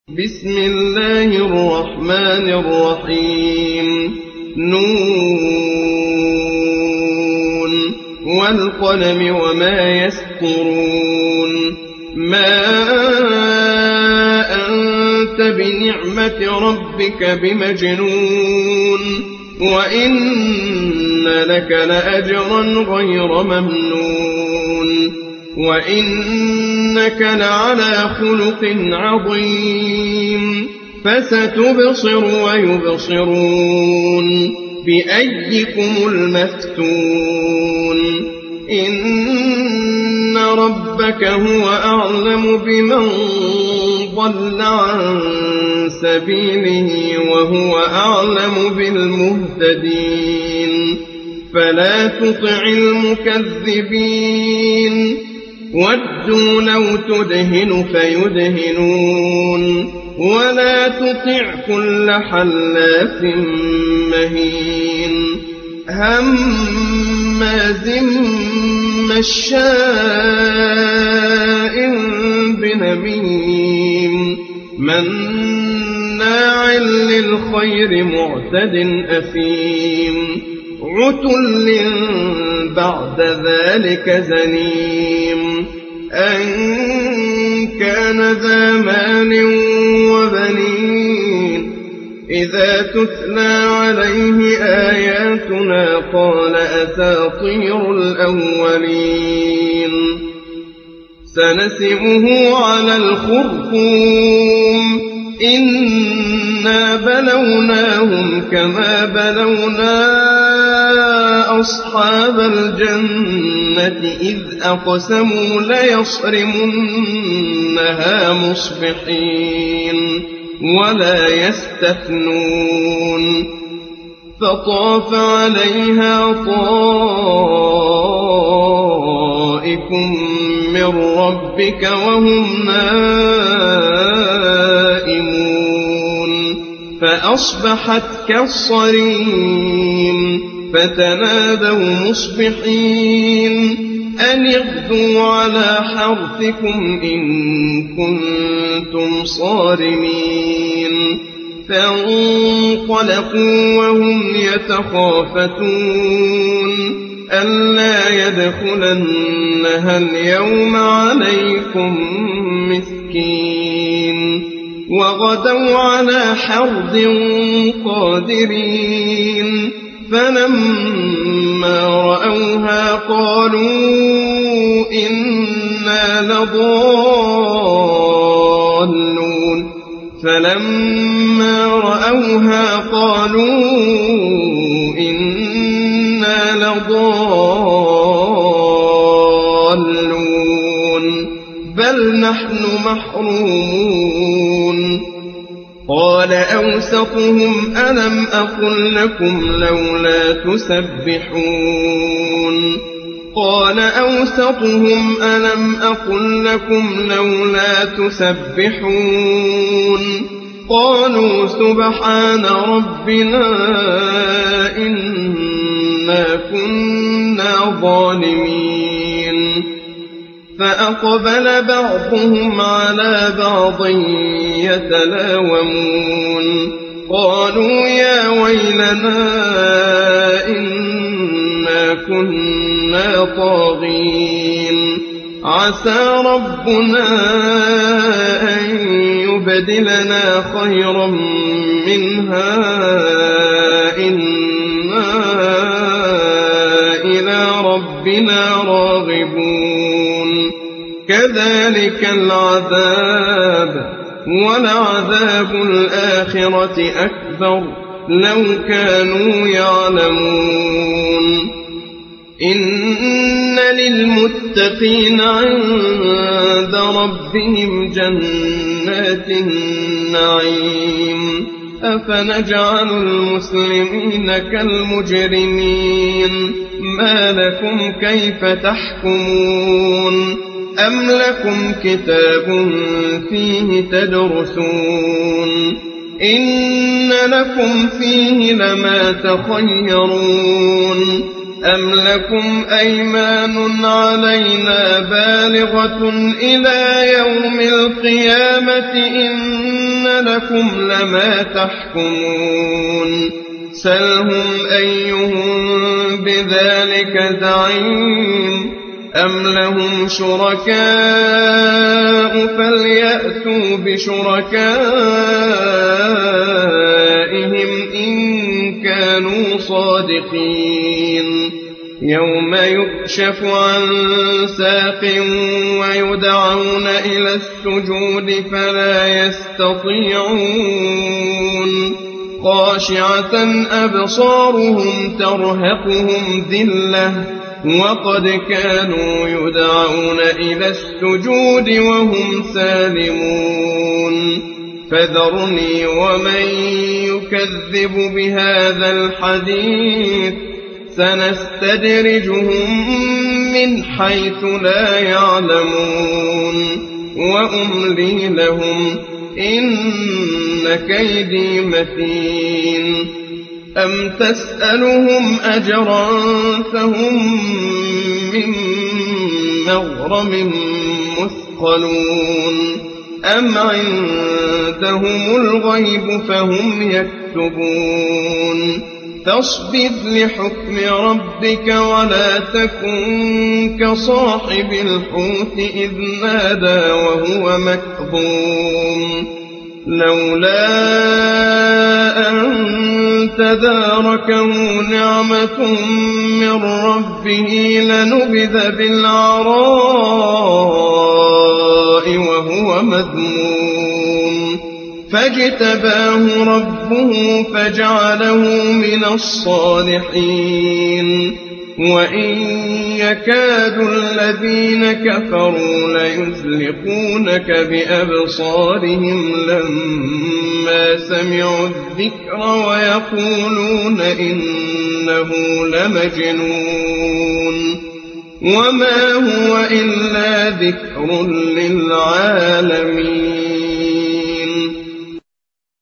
بسم الله الرحمن الرحيم نون والقلم وما يسطرون ما أنت بنعمة ربك بمجنون وإن لك لأجرا غير ممنون وإنك لعلى خلق عظيم فستبصر ويبصرون بأيكم المفتون إن ربك هو أعلم بمن ضل عن سبيله وهو أعلم بالمهتدين فلا تطع المكذبين ودوا لو تدهن فيدهنون ولا تطع كل حلاف مهين هماز مشاء بنميم مناع للخير معتد أثيم عتل بعد ذلك زنيم أن كان ذا مال وبنين إذا تتلى عليه آياتنا قال أساطير الأولين سنسمه على الخرطوم إنا بلوناهم كما بلونا أصحاب الجنة إذ أقسموا ليصرمنها مصبحين ولا يستثنون فطاف عليها طائف من ربك وهم نائمون فأصبحت كالصريم فتنادوا مصبحين أن اغدوا على حرثكم إن كنتم صارمين فانطلقوا وهم يتخافتون ألا يدخلنها اليوم عليكم مسكين وغدوا على حرد قادرين فلما رأوها قالوا إنا لضالون فلما رأوها قالوا إنا لضالون بل نحن محرومون قال أوسطهم ألم أقل لكم لولا تسبحون قال أوسطهم ألم أقل لكم لولا تسبحون قالوا سبحان ربنا إنا كنا ظالمين فأقبل بعضهم على بعض يتلاومون قالوا يا ويلنا إنا كنا طاغين عسى ربنا أن يبدلنا خيرا منها إنا إلى ربنا راغبون كذلك العذاب ولعذاب الآخرة أكبر لو كانوا يعلمون إن للمتقين عند ربهم جنات النعيم أفنجعل المسلمين كالمجرمين ما لكم كيف تحكمون أم لكم كتاب فيه تدرسون إن لكم فيه لما تخيرون أم لكم أيمان علينا بالغة إلى يوم القيامة إن لكم لما تحكمون سلهم أيهم بذلك زعيم أم لهم شركاء فليأتوا بشركائهم إن كانوا صادقين يوم يكشف عن ساق ويدعون إلى السجود فلا يستطيعون خاشعة أبصارهم ترهقهم ذلة وقد كانوا يدعون إلى السجود وهم سالمون فذرني ومن يكذب بهذا الحديث سنستدرجهم من حيث لا يعلمون وأملي لهم إن كيدي متين أم تسألهم أجرا فهم من مغرم مثقلون أم عندهم الغيب فهم يكتبون فاصبر لحكم ربك ولا تكن كصاحب الحوت إذ نادى وهو مكظوم لولا أن تداركه نعمة من ربه لنبذ بالعراء وهو مذموم فاجتباه ربه فجعله من الصالحين وإن يكاد الذين كفروا ليزلقونك بأبصارهم لما سمعوا الذكر ويقولون إنه لمجنون وما هو إلا ذكر للعالمين